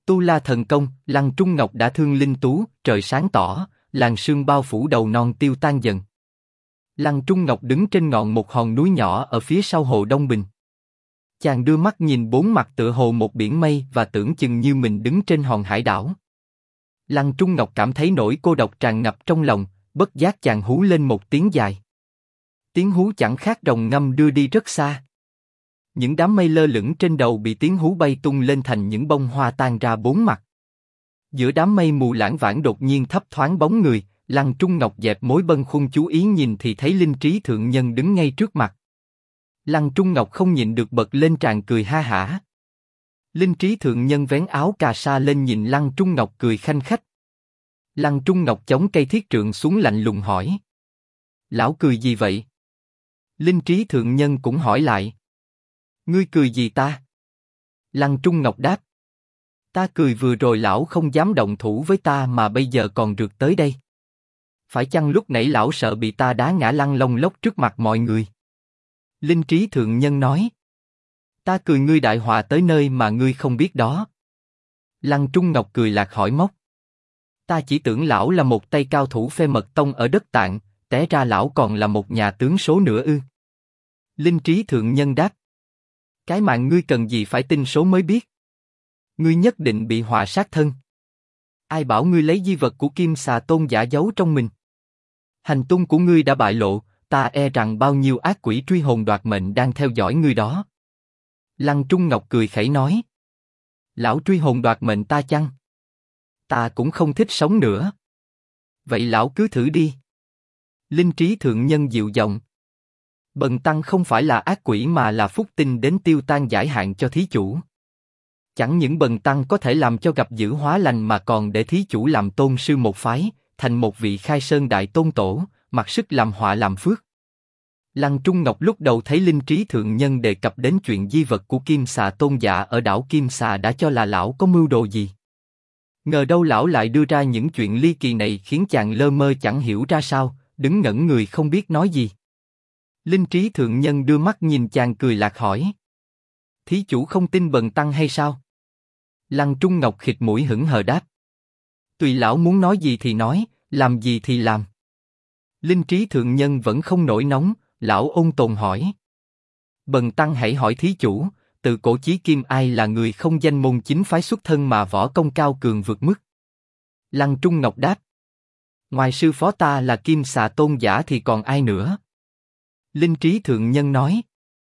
Tu La thần công, Lăng Trung Ngọc đã thương linh tú, trời sáng tỏ, làn sương bao phủ đầu non tiêu tan dần. Lăng Trung Ngọc đứng trên ngọn một hòn núi nhỏ ở phía sau hồ Đông Bình. Chàng đưa mắt nhìn bốn mặt tựa hồ một biển mây và tưởng chừng như mình đứng trên hòn hải đảo. Lăng Trung Ngọc cảm thấy nỗi cô độc tràn ngập trong lòng, bất giác chàng hú lên một tiếng dài. Tiếng hú chẳng khác rồng ngâm đưa đi rất xa. Những đám mây lơ lửng trên đầu bị tiếng hú bay tung lên thành những bông hoa tan ra bốn mặt. Giữa đám mây mù lãng vãng đột nhiên thấp thoáng bóng người, Lăng Trung Ngọc dẹp mối bâng khuâng chú ý nhìn thì thấy Linh Trí Thượng Nhân đứng ngay trước mặt. Lăng Trung Ngọc không nhịn được bật lên tràn cười ha hả. Linh Trí Thượng Nhân vén áo cà sa lên nhìn Lăng Trung Ngọc cười khanh khách. Lăng Trung Ngọc chống cây thiết trượng xuống lạnh lùng hỏi. Lão cười gì vậy? Linh Trí Thượng Nhân cũng hỏi lại. Ngươi cười gì ta? Lăng Trung Ngọc đáp. Ta cười vừa rồi lão không dám động thủ với ta mà bây giờ còn rượt tới đây. Phải chăng lúc nãy lão sợ bị ta đá ngã lăn lông lốc trước mặt mọi người? Linh Trí Thượng Nhân nói. Ta cười ngươi đại họa tới nơi mà ngươi không biết đó. Lăng Trung Ngọc cười lạc hỏi móc. Ta chỉ tưởng lão là một tay cao thủ phê mật tông ở đất Tạng, té ra lão còn là một nhà tướng số nữa ư? Linh Trí Thượng Nhân đáp. Cái mạng ngươi cần gì phải tin số mới biết? Ngươi nhất định bị họa sát thân. Ai bảo ngươi lấy di vật của Kim Xà Tôn giả giấu trong mình? Hành tung của ngươi đã bại lộ, ta e rằng bao nhiêu ác quỷ truy hồn đoạt mệnh đang theo dõi ngươi đó. Lăng Trung Ngọc cười khẩy nói. Lão truy hồn đoạt mệnh ta chăng? Ta cũng không thích sống nữa. Vậy lão cứ thử đi. Linh Trí Thượng Nhân dịu giọng. Bần tăng không phải là ác quỷ mà là phúc tinh đến tiêu tan giải hạn cho thí chủ. Chẳng những bần tăng có thể làm cho gặp dữ hóa lành mà còn để thí chủ làm tôn sư một phái, thành một vị khai sơn đại tôn tổ, mặc sức làm họa làm phước. Lăng Trung Ngọc lúc đầu thấy Linh Trí Thượng Nhân đề cập đến chuyện di vật của Kim Xà Tôn giả ở đảo Kim Xà đã cho là lão có mưu đồ gì. Ngờ đâu lão lại đưa ra những chuyện ly kỳ này khiến chàng lơ mơ chẳng hiểu ra sao, đứng ngẩn người không biết nói gì. Linh Trí Thượng Nhân đưa mắt nhìn chàng cười lạc hỏi. Thí chủ không tin bần tăng hay sao? Lăng Trung Ngọc khịt mũi hững hờ đáp. Tùy lão muốn nói gì thì nói, làm gì thì làm. Linh Trí Thượng Nhân vẫn không nổi nóng, lão ôn tồn hỏi. Bần tăng hãy hỏi thí chủ, từ cổ chí kim ai là người không danh môn chính phái xuất thân mà võ công cao cường vượt mức? Lăng Trung Ngọc đáp. Ngoài sư phó ta là Kim Xà Tôn giả thì còn ai nữa? Linh Trí Thượng Nhân nói.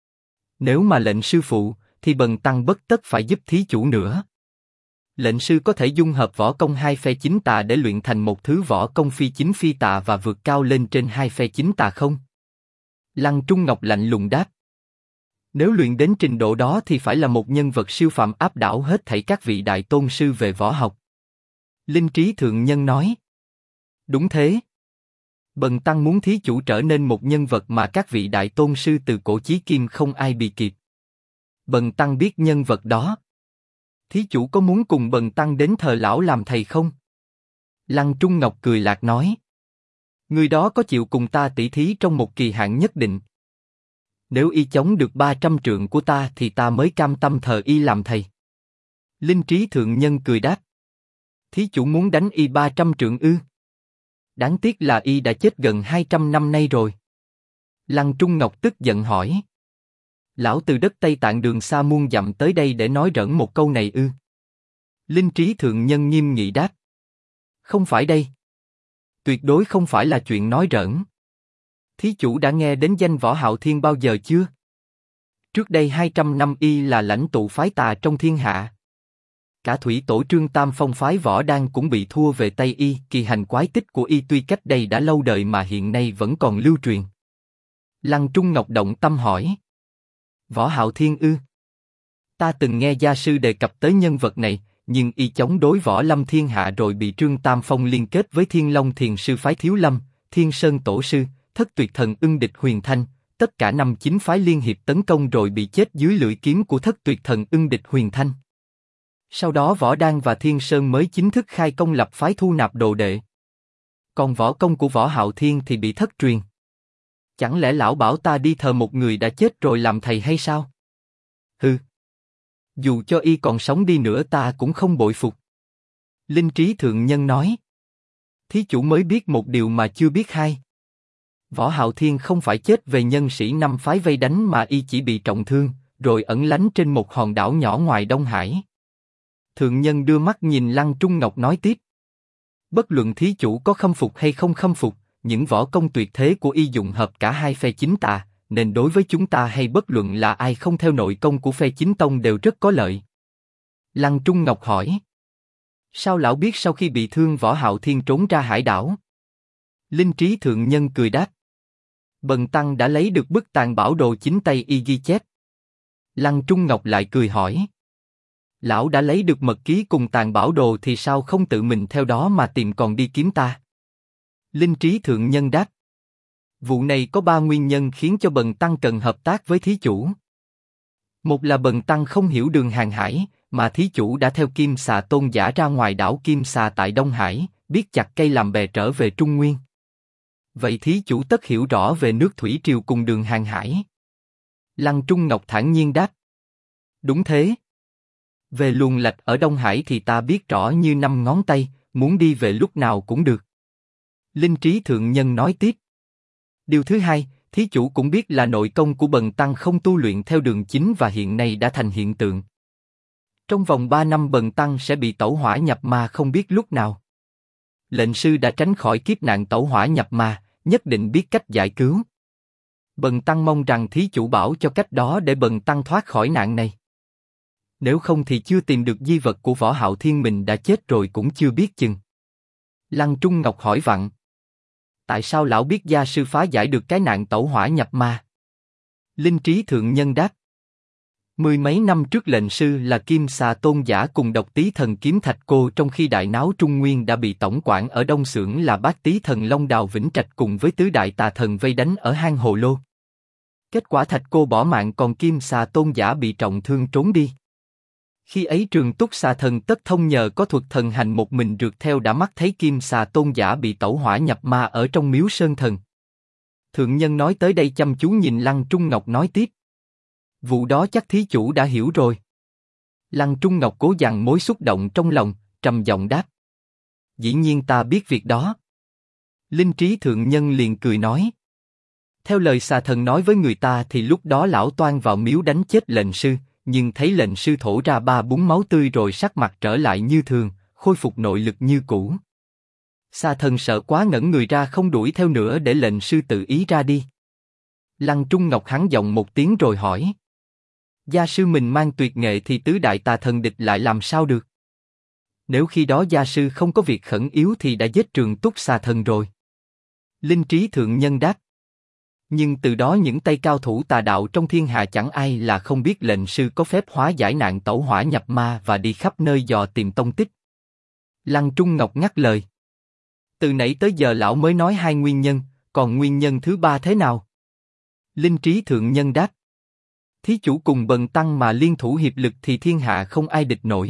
Nếu mà lệnh sư phụ, thì bần tăng bất tất phải giúp thí chủ nữa. Lệnh sư có thể dung hợp võ công hai phe chính tà để luyện thành một thứ võ công phi chính phi tà và vượt cao lên trên hai phe chính tà không? Lăng Trung Ngọc lạnh lùng đáp. Nếu luyện đến trình độ đó thì phải là một nhân vật siêu phàm áp đảo hết thảy các vị đại tôn sư về võ học. Linh Trí Thượng Nhân nói. Đúng thế. Bần tăng muốn thí chủ trở nên một nhân vật mà các vị đại tôn sư từ cổ chí kim không ai bì kịp. Bần tăng biết nhân vật đó. Thí chủ có muốn cùng bần tăng đến thờ lão làm thầy không? Lăng Trung Ngọc cười lạc nói. Người đó có chịu cùng ta tỷ thí trong một kỳ hạn nhất định. Nếu y chống được 300 trượng của ta thì ta mới cam tâm thờ y làm thầy. Linh Trí Thượng Nhân cười đáp. Thí chủ muốn đánh y 300 trượng ư? Đáng tiếc là y đã chết gần 200 năm nay rồi. Lăng Trung Ngọc tức giận hỏi. Lão từ đất Tây Tạng đường xa muôn dặm tới đây để nói rỡn một câu này ư? Linh Trí Thượng Nhân nghiêm nghị đáp. Không phải đây. Tuyệt đối không phải là chuyện nói rỡn. Thí chủ đã nghe đến danh Võ Hạo Thiên bao giờ chưa? Trước đây 200 năm y là lãnh tụ phái tà trong thiên hạ. Cả thủy tổ Trương Tam Phong phái Võ Đan cũng bị thua về tay y. Kỳ hành quái tích của y tuy cách đây đã lâu đời mà hiện nay vẫn còn lưu truyền. Lăng Trung Ngọc động tâm hỏi. Võ Hạo Thiên ư? Ta từng nghe gia sư đề cập tới nhân vật này, nhưng y chống đối võ lâm thiên hạ rồi bị Trương Tam Phong liên kết với Thiên Long Thiền sư phái Thiếu Lâm, Thiên Sơn Tổ sư, Thất Tuyệt Thần Ưng địch Huyền Thanh, tất cả 5-9 phái liên hiệp tấn công rồi bị chết dưới lưỡi kiếm của Thất Tuyệt Thần Ưng địch Huyền Thanh. Sau đó Võ Đan và Thiên Sơn mới chính thức khai công lập phái thu nạp đồ đệ. Còn võ công của Võ Hạo Thiên thì bị thất truyền. Chẳng lẽ lão bảo ta đi thờ một người đã chết rồi làm thầy hay sao? Hừ. Dù cho y còn sống đi nữa ta cũng không bội phục. Linh Trí Thượng Nhân nói. Thí chủ mới biết một điều mà chưa biết hai. Võ Hạo Thiên không phải chết về nhân sĩ năm phái vây đánh mà y chỉ bị trọng thương, rồi ẩn lánh trên một hòn đảo nhỏ ngoài Đông Hải. Thượng Nhân đưa mắt nhìn Lăng Trung Ngọc nói tiếp. Bất luận thí chủ có khâm phục hay không khâm phục, những võ công tuyệt thế của y dụng hợp cả hai phe chính tà, nên đối với chúng ta hay bất luận là ai không theo nội công của phe chính tông đều rất có lợi. Lăng Trung Ngọc hỏi. Sao lão biết sau khi bị thương Võ Hạo Thiên trốn ra hải đảo? Linh Trí Thượng Nhân cười đáp. Bần tăng đã lấy được bức tàng bảo đồ chính tay y ghi chép. Lăng Trung Ngọc lại cười hỏi. Lão đã lấy được mật ký cùng tàng bảo đồ thì sao không tự mình theo đó mà tìm còn đi kiếm ta? Linh Trí Thượng Nhân đáp. Vụ này có 3 nguyên nhân khiến cho bần tăng cần hợp tác với thí chủ. Một là bần tăng không hiểu đường hàng hải, mà thí chủ đã theo Kim Xà Tôn giả ra ngoài đảo Kim Xà tại Đông Hải, biết chặt cây làm bè trở về Trung Nguyên. Vậy thí chủ tất hiểu rõ về nước thủy triều cùng đường hàng hải. Lăng Trung Ngọc thản nhiên đáp. Đúng thế. Về luồng lạch ở Đông Hải thì ta biết rõ như 5 ngón tay, muốn đi về lúc nào cũng được. Linh Trí Thượng Nhân nói tiếp. Điều thứ hai, thí chủ cũng biết là nội công của bần tăng không tu luyện theo đường chính và hiện nay đã thành hiện tượng. Trong vòng 3 năm bần tăng sẽ bị tẩu hỏa nhập ma không biết lúc nào. Lệnh sư đã tránh khỏi kiếp nạn tẩu hỏa nhập ma, nhất định biết cách giải cứu. Bần tăng mong rằng thí chủ bảo cho cách đó để bần tăng thoát khỏi nạn này. Nếu không thì chưa tìm được di vật của Võ Hạo Thiên mình đã chết rồi cũng chưa biết chừng. Lăng Trung Ngọc hỏi vặn. Tại sao lão biết gia sư phá giải được cái nạn tẩu hỏa nhập ma? Linh Trí Thượng Nhân đáp. 10 mấy năm trước lệnh sư là Kim Xà Tôn giả cùng Độc Tý Thần Kiếm Thạch Cô trong khi đại náo Trung Nguyên đã bị tổng quản ở Đông Xưởng là Bát Tý Thần Long Đào Vĩnh Trạch cùng với tứ đại tà thần vây đánh ở hang Hồ Lô. Kết quả Thạch Cô bỏ mạng còn Kim Xà Tôn giả bị trọng thương trốn đi. Khi ấy Trường Túc Xà Thần Tất Thông nhờ có thuật thần hành một mình rượt theo đã mắt thấy Kim Xà Tôn giả bị tẩu hỏa nhập ma ở trong miếu Sơn Thần. Thượng Nhân nói tới đây chăm chú nhìn Lăng Trung Ngọc nói tiếp. Vụ đó chắc thí chủ đã hiểu rồi. Lăng Trung Ngọc cố dằn mối xúc động trong lòng, trầm giọng đáp. Dĩ nhiên ta biết việc đó. Linh Trí Thượng Nhân liền cười nói. Theo lời xà thần nói với người ta thì lúc đó lão toan vào miếu đánh chết lệnh sư, nhưng thấy lệnh sư thổ ra 3-4 máu tươi rồi sắc mặt trở lại như thường, khôi phục nội lực như cũ. Xà thần sợ quá ngẩn người ra không đuổi theo nữa để lệnh sư tự ý ra đi. Lăng Trung Ngọc hắn giọng một tiếng rồi hỏi. Gia sư mình mang tuyệt nghệ thì tứ đại tà thần địch lại làm sao được? Nếu khi đó gia sư không có việc khẩn yếu thì đã giết Trường Túc Xà Thần rồi. Linh Trí Thượng Nhân đáp. Nhưng từ đó những tay cao thủ tà đạo trong thiên hạ chẳng ai là không biết lệnh sư có phép hóa giải nạn tẩu hỏa nhập ma và đi khắp nơi dò tìm tông tích. Lăng Trung Ngọc ngắt lời. Từ nãy tới giờ lão mới nói 2 nguyên nhân, còn nguyên nhân thứ 3 thế nào? Linh Trí Thượng Nhân đáp. Thí chủ cùng bần tăng mà liên thủ hiệp lực thì thiên hạ không ai địch nổi.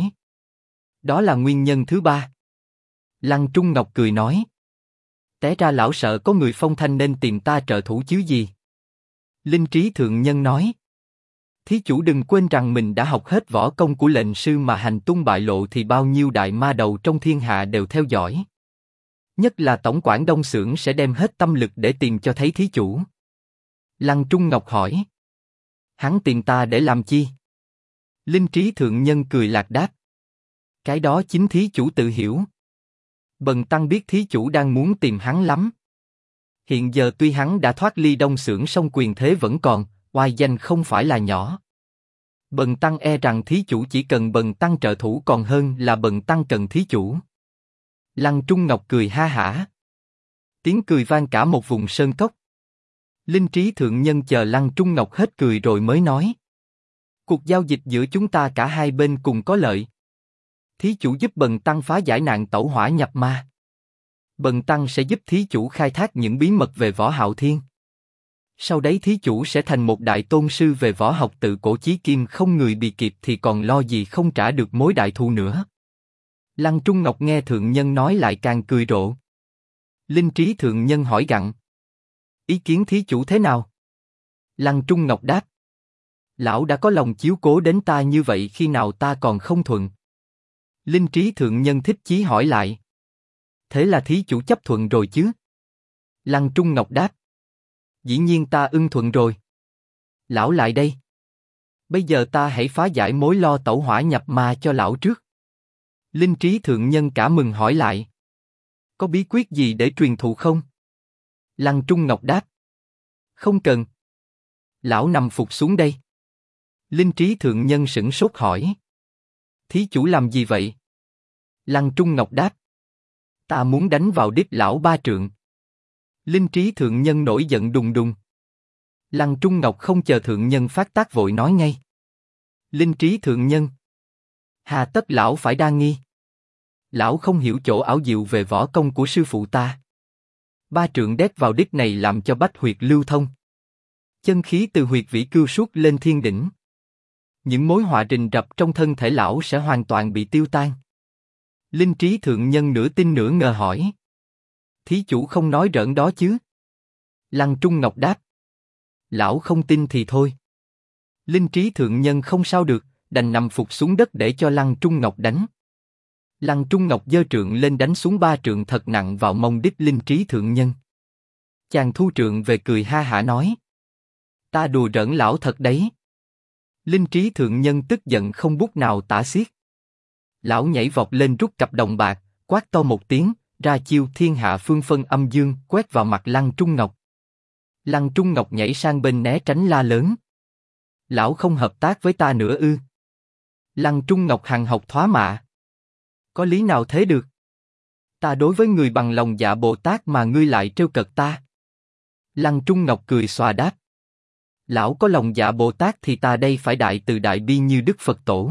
Đó là nguyên nhân thứ 3. Lăng Trung Ngọc cười nói. Té ra lão sợ có người phong thanh nên tìm ta trợ thủ chứ gì. Linh Trí Thượng Nhân nói. Thí chủ đừng quên rằng mình đã học hết võ công của lệnh sư mà hành tung bại lộ thì bao nhiêu đại ma đầu trong thiên hạ đều theo dõi. Nhất là tổng quản Đông Xưởng sẽ đem hết tâm lực để tìm cho thấy thí chủ. Lăng Trung Ngọc hỏi. Hắn tìm ta để làm chi? Linh Trí Thượng Nhân cười lạc đáp. Cái đó chính thí chủ tự hiểu. Bần tăng biết thí chủ đang muốn tìm hắn lắm. Hiện giờ tuy hắn đã thoát ly Đông Xưởng song quyền thế vẫn còn, oai danh không phải là nhỏ. Bần tăng e rằng thí chủ chỉ cần bần tăng trợ thủ còn hơn là bần tăng cần thí chủ. Lăng Trung Ngọc cười ha hả. Tiếng cười vang cả một vùng sơn cốc. Linh Trí Thượng Nhân chờ Lăng Trung Ngọc hết cười rồi mới nói. Cuộc giao dịch giữa chúng ta cả hai bên cùng có lợi. Thí chủ giúp bần tăng phá giải nạn tẩu hỏa nhập ma. Bần tăng sẽ giúp thí chủ khai thác những bí mật về Võ Hạo Thiên. Sau đấy thí chủ sẽ thành một đại tôn sư về võ học tự cổ chí kim không người bị kịp thì còn lo gì không trả được mối đại thù nữa. Lăng Trung Ngọc nghe Thượng Nhân nói lại càng cười rộ. Linh Trí Thượng Nhân hỏi gặng. Ý kiến thí chủ thế nào? Lăng Trung Ngọc đáp. Lão đã có lòng chiếu cố đến ta như vậy khi nào ta còn không thuận? Linh Trí Thượng Nhân thích chí hỏi lại. Thế là thí chủ chấp thuận rồi chứ? Lăng Trung Ngọc đáp. Dĩ nhiên ta ưng thuận rồi. Lão lại đây. Bây giờ ta hãy phá giải mối lo tẩu hỏa nhập ma cho lão trước. Linh Trí Thượng Nhân cả mừng hỏi lại. Có bí quyết gì để truyền thụ không? Lăng Trung Ngọc đáp. Không cần. Lão nằm phục xuống đây. Linh Trí Thượng Nhân sửng sốt hỏi. Thí chủ làm gì vậy? Lăng Trung Ngọc đáp. Ta muốn đánh vào đít lão 3 trượng. Linh Trí Thượng Nhân nổi giận đùng đùng. Lăng Trung Ngọc không chờ Thượng Nhân phát tác vội nói ngay. Linh Trí Thượng Nhân. Hà tất lão phải đa nghi. Lão không hiểu chỗ ảo diệu về võ công của sư phụ ta. 3 trượng đét vào đít này làm cho bách huyệt lưu thông. Chân khí từ huyệt vĩ cưu suốt lên thiên đỉnh. Những mối họa rình rập trong thân thể lão sẽ hoàn toàn bị tiêu tan. Linh Trí Thượng Nhân nửa tin nửa ngờ hỏi. Thí chủ không nói rỡn đó chứ? Lăng Trung Ngọc đáp. Lão không tin thì thôi. Linh Trí Thượng Nhân không sao được, đành nằm phục xuống đất để cho Lăng Trung Ngọc đánh. Lăng Trung Ngọc giơ trượng lên đánh xuống 3 trượng thật nặng vào mông đít Linh Trí Thượng Nhân. Chàng thu trượng về cười ha hả nói. Ta đùa giỡn lão thật đấy. Linh Trí Thượng Nhân tức giận không bút nào tả xiết. Lão nhảy vọt lên rút cặp đồng bạc, quát to một tiếng, ra chiêu thiên hạ phương phân âm dương, quét vào mặt Lăng Trung Ngọc. Lăng Trung Ngọc nhảy sang bên né tránh la lớn. Lão không hợp tác với ta nữa ư? Lăng Trung Ngọc hằng học thoá mạ. Có lý nào thế được? Ta đối với người bằng lòng dạ Bồ Tát mà ngươi lại trêu cợt ta. Lăng Trung Ngọc cười xòa đáp. Lão có lòng dạ Bồ Tát thì ta đây phải đại từ đại bi như Đức Phật Tổ.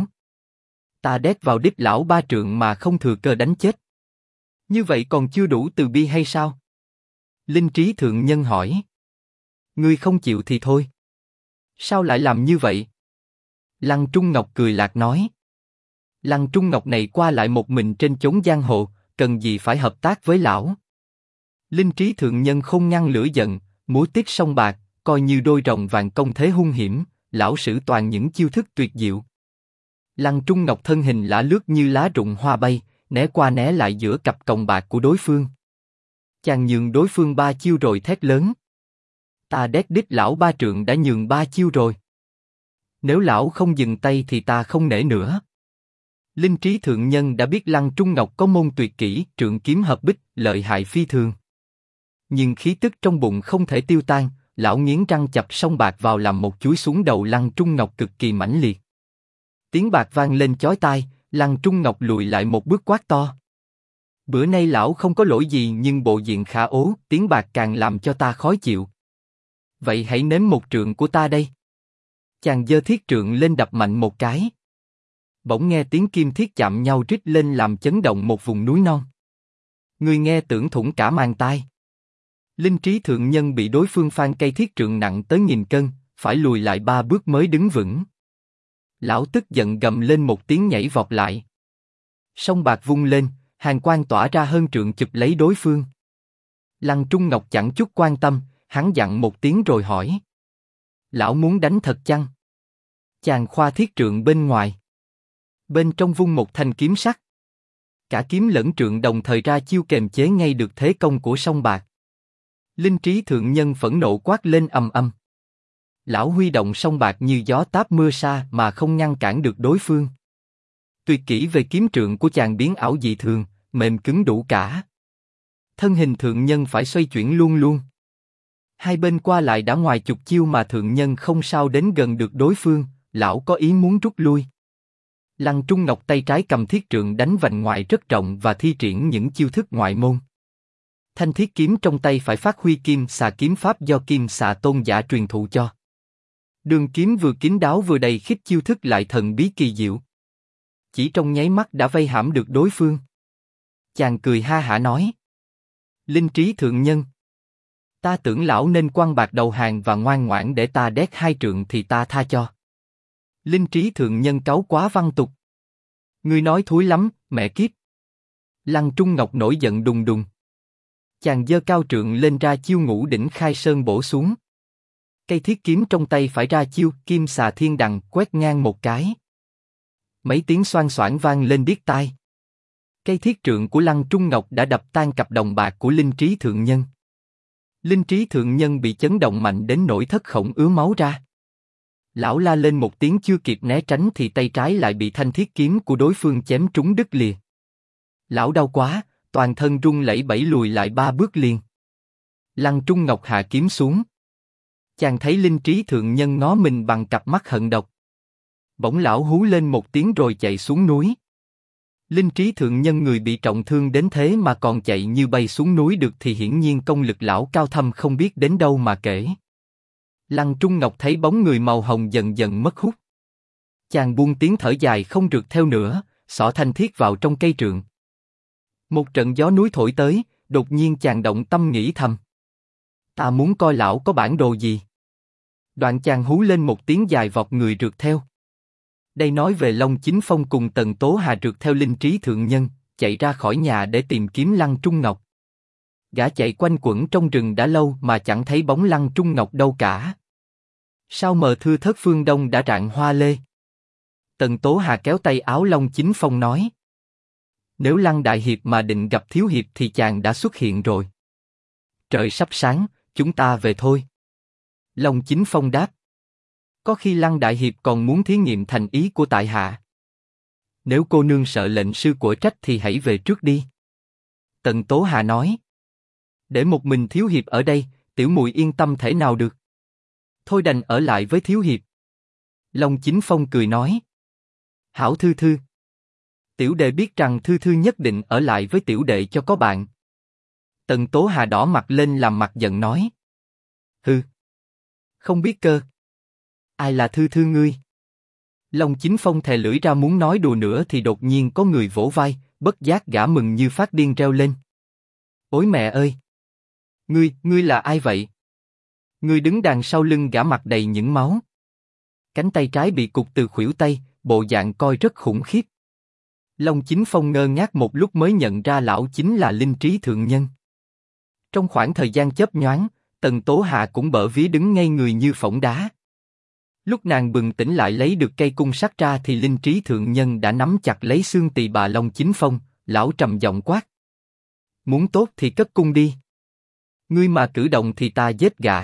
Ta đét vào đít lão 3 trượng mà không thừa cơ đánh chết. Như vậy còn chưa đủ từ bi hay sao? Linh Trí Thượng Nhân hỏi. Ngươi không chịu thì thôi. Sao lại làm như vậy? Lăng Trung Ngọc cười lạc nói. Lăng Trung Ngọc này qua lại một mình trên chốn giang hồ, cần gì phải hợp tác với lão? Linh Trí Thượng Nhân không ngăn lửa giận, múa tiết song bạc, coi như đôi rồng vàng công thế hung hiểm, lão sử toàn những chiêu thức tuyệt diệu. Lăng Trung Ngọc thân hình lả lướt như lá rụng hoa bay, né qua né lại giữa cặp còng bạc của đối phương. Chàng nhường đối phương 3 chiêu rồi thét lớn. Ta đét đít lão 3 trượng đã nhường 3 chiêu rồi. Nếu lão không dừng tay thì ta không nể nữa. Linh Trí Thượng Nhân đã biết Lăng Trung Ngọc có môn tuyệt kỹ trượng kiếm hợp bích, lợi hại phi thường. Nhưng khí tức trong bụng không thể tiêu tan, lão nghiến răng chập song bạc vào làm một chuối xuống đầu Lăng Trung Ngọc cực kỳ mãnh liệt. Tiếng bạc vang lên chói tai, Lăng Trung Ngọc lùi lại một bước quát to. Bữa nay lão không có lỗi gì nhưng bộ diện khả ố, tiếng bạc càng làm cho ta khó chịu. Vậy hãy nếm một trượng của ta đây. Chàng giơ thiết trượng lên đập mạnh một cái. Bỗng nghe tiếng kim thiết chạm nhau rít lên làm chấn động một vùng núi non. Người nghe tưởng thủng cả màng tai. Linh Trí Thượng Nhân bị đối phương phan cây thiết trượng nặng tới 1000 cân, phải lùi lại 3 bước mới đứng vững. Lão tức giận gầm lên một tiếng nhảy vọt lại. Song bạc vung lên, hàn quang tỏa ra hơn trượng chụp lấy đối phương. Lăng Trung Ngọc chẳng chút quan tâm, hắn dặn một tiếng rồi hỏi. Lão muốn đánh thật chăng? Chàng khoa thiết trượng bên ngoài. Bên trong vung một thanh kiếm sắt. Cả kiếm lẫn trượng đồng thời ra chiêu kềm chế ngay được thế công của song bạc. Linh Trí Thượng Nhân phẫn nộ quát lên ầm ầm. Lão huy động song bạc như gió táp mưa sa mà không ngăn cản được đối phương. Tuyệt kỹ về kiếm trượng của chàng biến ảo dị thường, mềm cứng đủ cả. Thân hình Thượng Nhân phải xoay chuyển luôn luôn. Hai bên qua lại đã ngoài chục chiêu mà Thượng Nhân không sao đến gần được đối phương, lão có ý muốn rút lui. Lăng Trung Ngọc tay trái cầm thiết trượng đánh vành ngoại rất rộng và thi triển những chiêu thức ngoại môn. Thanh thiết kiếm trong tay phải phát huy kim xà kiếm pháp do kim xà tôn giả truyền thụ cho. Đường kiếm vừa kín đáo vừa đầy khích chiêu thức lại thần bí kỳ diệu. Chỉ trong nháy mắt đã vây hãm được đối phương. Chàng cười ha hả nói. Linh Trí Thượng Nhân. Ta tưởng lão nên quăng bạc đầu hàng và ngoan ngoãn để ta đét 2 trượng thì ta tha cho. Linh Trí Thượng Nhân cáu quá văn tục. Ngươi nói thúi lắm, mẹ kiếp. Lăng Trung Ngọc nổi giận đùng đùng. Chàng giơ cao trượng lên ra chiêu ngũ đỉnh khai sơn bổ xuống. Cây thiết kiếm trong tay phải ra chiêu Kim Xà Thiên Đằng quét ngang một cái. Mấy tiếng xoang xoảng vang lên điếc tai. Cây thiết trượng của Lăng Trung Ngọc đã đập tan cặp đồng bạc của Linh Trí Thượng Nhân. Linh Trí Thượng Nhân bị chấn động mạnh đến nỗi thất khổng ứa máu ra. Lão la lên một tiếng chưa kịp né tránh thì tay trái lại bị thanh thiết kiếm của đối phương chém trúng đứt lìa. Lão đau quá, toàn thân run lẩy bẩy lùi lại 3 bước liền. Lăng Trung Ngọc hạ kiếm xuống. Chàng thấy Linh Trí Thượng Nhân ngó mình bằng cặp mắt hận độc. Bỗng lão hú lên một tiếng rồi chạy xuống núi. Linh Trí Thượng Nhân người bị trọng thương đến thế mà còn chạy như bay xuống núi được thì hiển nhiên công lực lão cao thâm không biết đến đâu mà kể. Lăng Trung Ngọc thấy bóng người màu hồng dần dần mất hút. Chàng buông tiếng thở dài không rượt theo nữa, xỏ thanh thiết vào trong cây trượng. Một trận gió núi thổi tới, đột nhiên chàng động tâm nghĩ thầm. Ta muốn coi lão có bản đồ gì. Đoạn chàng hú lên một tiếng dài vọt người rượt theo. Đây nói về Long Chính Phong cùng Tần Tố Hà rượt theo Linh Trí Thượng Nhân, chạy ra khỏi nhà để tìm kiếm Lăng Trung Ngọc. Gã chạy quanh quẩn trong rừng đã lâu mà chẳng thấy bóng Lăng Trung Ngọc đâu cả. Sao mờ thưa thớt phương đông đã rạng hoa lê. Tần Tố Hà kéo tay áo Long Chính Phong nói. Nếu Lăng Đại Hiệp mà định gặp Thiếu Hiệp thì chàng đã xuất hiện rồi. Trời sắp sáng, chúng ta về thôi. Long Chính Phong đáp. Có khi Lăng Đại Hiệp còn muốn thí nghiệm thành ý của tại hạ. Nếu cô nương sợ lệnh sư của trách thì hãy về trước đi. Tần Tố Hà nói. Để một mình Thiếu Hiệp ở đây, tiểu muội yên tâm thể nào được. Thôi đành ở lại với Thiếu Hiệp. Long Chính Phong cười nói. Hảo Thư Thư. Tiểu đệ biết rằng Thư Thư nhất định ở lại với tiểu đệ cho có bạn. Tần Tố Hà đỏ mặt lên làm mặt giận nói. Hừ. Không biết cơ. Ai là Thư Thư ngươi? Long Chính Phong thè lưỡi ra muốn nói đùa nữa thì đột nhiên có người vỗ vai, bất giác gã mừng như phát điên reo lên. Ôi mẹ ơi! Ngươi là ai vậy? Ngươi đứng đằng sau lưng gã mặt đầy những máu. Cánh tay trái bị cụt từ khuỷu tay, bộ dạng coi rất khủng khiếp. Long Chính Phong ngơ ngác một lúc mới nhận ra lão chính là Linh Trí Thượng Nhân. Trong khoảng thời gian chớp nhoáng, Tần Tố Hạ cũng bở vía đứng ngay người như phỏng đá. Lúc nàng bừng tỉnh lại lấy được cây cung sắt ra thì Linh Trí Thượng Nhân đã nắm chặt lấy xương tỳ bà Long Chính Phong, lão trầm giọng quát. Muốn tốt thì cất cung đi. Ngươi mà cử động thì ta giết gã.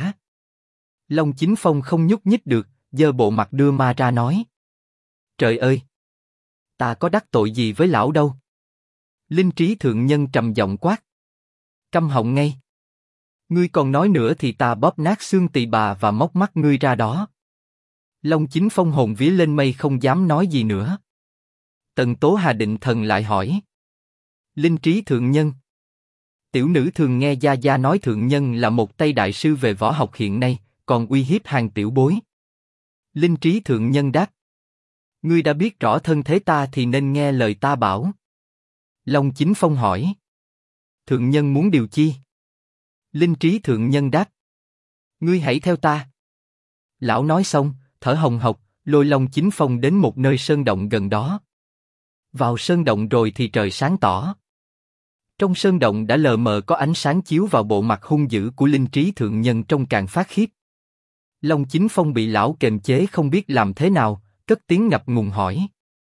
Long Chính Phong không nhúc nhích được, giơ bộ mặt đưa ma ra nói. Trời ơi! Ta có đắc tội gì với lão đâu. Linh Trí Thượng Nhân trầm giọng quát. Câm họng ngay. Ngươi còn nói nữa thì ta bóp nát xương tỳ bà và móc mắt ngươi ra đó. Long Chính Phong hồn vía lên mây không dám nói gì nữa. Tần Tố Hà định thần lại hỏi. Linh Trí Thượng Nhân. Tiểu nữ thường nghe gia gia nói Thượng Nhân là một Tây đại sư về võ học hiện nay, còn uy hiếp hàng tiểu bối. Linh Trí Thượng Nhân đáp. Ngươi đã biết rõ thân thế ta thì nên nghe lời ta bảo. Long Chính Phong hỏi. Thượng Nhân muốn điều chi? Linh Trí Thượng Nhân đáp. Ngươi hãy theo ta. Lão nói xong, thở hồng hộc, lôi Long Chính Phong đến một nơi sơn động gần đó. Vào sơn động rồi thì trời sáng tỏ. Trong sơn động đã lờ mờ có ánh sáng chiếu vào bộ mặt hung dữ của Linh Trí Thượng Nhân trông càng phát khiếp. Long Chính Phong bị lão kềm chế không biết làm thế nào, cất tiếng ngập ngùng hỏi.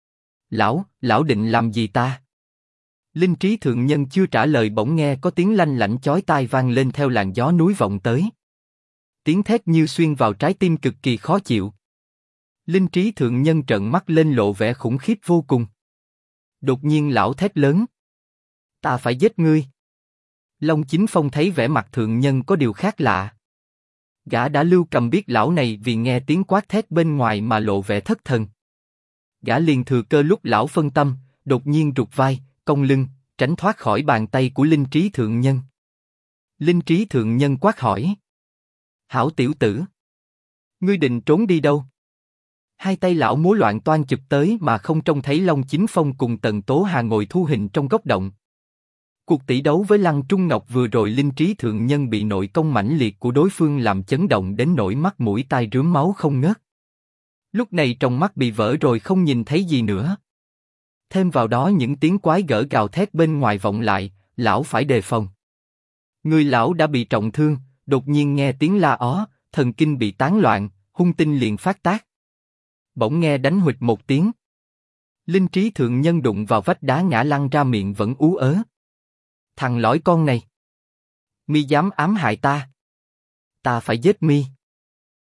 Lão định làm gì ta? Linh Trí Thượng Nhân chưa trả lời bỗng nghe có tiếng lanh lảnh chói tai vang lên theo làn gió núi vọng tới. Tiếng thét như xuyên vào trái tim cực kỳ khó chịu. Linh Trí Thượng Nhân trợn mắt lên lộ vẻ khủng khiếp vô cùng. Đột nhiên lão thét lớn. Ta phải giết ngươi. Long Chính Phong thấy vẻ mặt Thượng Nhân có điều khác lạ. Gã đã lưu cầm biết lão này vì nghe tiếng quát thét bên ngoài mà lộ vẻ thất thần. Gã liền thừa cơ lúc lão phân tâm, đột nhiên rụt vai, cong lưng, tránh thoát khỏi bàn tay của Linh Trí Thượng Nhân. Linh Trí Thượng Nhân quát hỏi. Hảo tiểu tử! Ngươi định trốn đi đâu? Hai tay lão múa loạn toan chụp tới mà không trông thấy Long Chính Phong cùng Tần Tố Hà ngồi thu hình trong góc động. Cuộc tỷ đấu với Lăng Trung Ngọc vừa rồi Linh Trí Thượng Nhân bị nội công mãnh liệt của đối phương làm chấn động đến nỗi mắt mũi tai rướm máu không ngớt. Lúc này trong mắt bị vỡ rồi không nhìn thấy gì nữa. Thêm vào đó những tiếng quái gở gào thét bên ngoài vọng lại, lão phải đề phòng. Người lão đã bị trọng thương, đột nhiên nghe tiếng la ó, thần kinh bị tán loạn, hung tinh liền phát tác. Bỗng nghe đánh huỵch một tiếng. Linh trí thượng nhân đụng vào vách đá ngã lăn ra, miệng vẫn ú ớ. Thằng lõi con này! Mi dám ám hại ta? Ta phải giết mi!